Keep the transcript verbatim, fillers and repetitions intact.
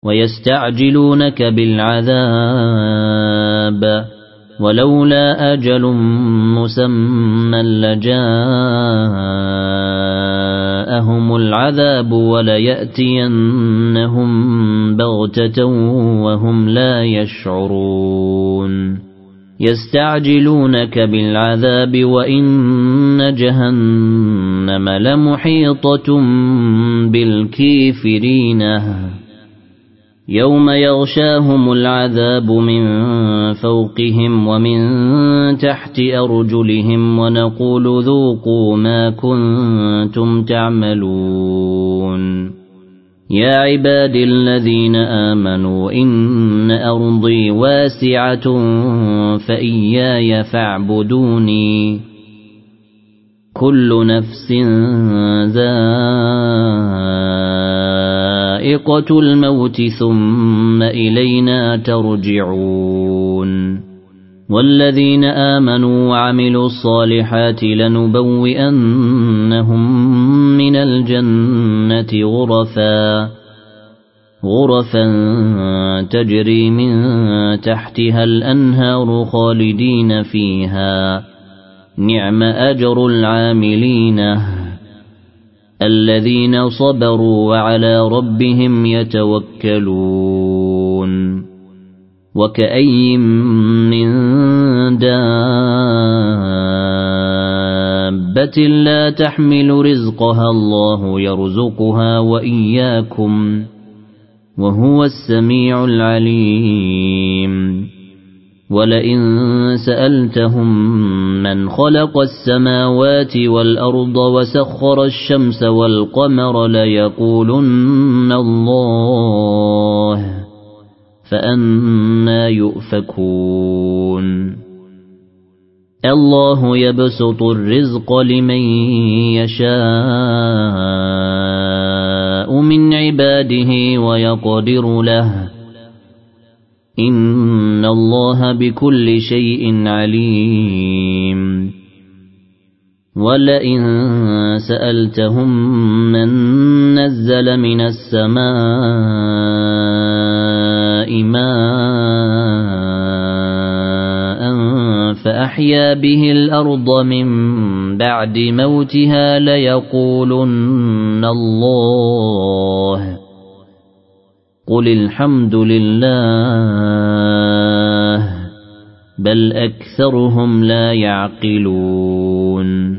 ويستعجلونك بالعذاب ولولا أجل مسمى لجاءهم العذاب وليأتينهم بغتة وهم لا يشعرون يستعجلونك بالعذاب وإن جهنم لمحيطة بالكافرين يوم يغشاهم العذاب من فوقهم ومن تحت أرجلهم ونقول ذوقوا ما كنتم تعملون يا عبادي الذين آمنوا إن أرضي واسعة فإياي فاعبدوني كل نفس ذائقة الموت ثم إلينا ترجعون والذين آمنوا وعملوا الصالحات لنبوئنهم من الجنة غرفا غرفا تجري من تحتها الأنهار خالدين فيها نعم أجر العاملين الذين صبروا وعلى ربهم يتوكلون وكأي من دابة لا تحمل رزقها الله يرزقها وإياكم وهو السميع العليم ولئن سألتهم من خلق السماوات والأرض وسخر الشمس والقمر ليقولن الله فأنى يؤفكون الله يبسط الرزق لمن يشاء من عباده ويقدر له إن الله بكل شيء عليم ولئن سألتهم من نزل من السماء ماء فأحيا به الأرض من بعد موتها ليقولن الله قل الحمد لله بل أكثرهم لا يعقلون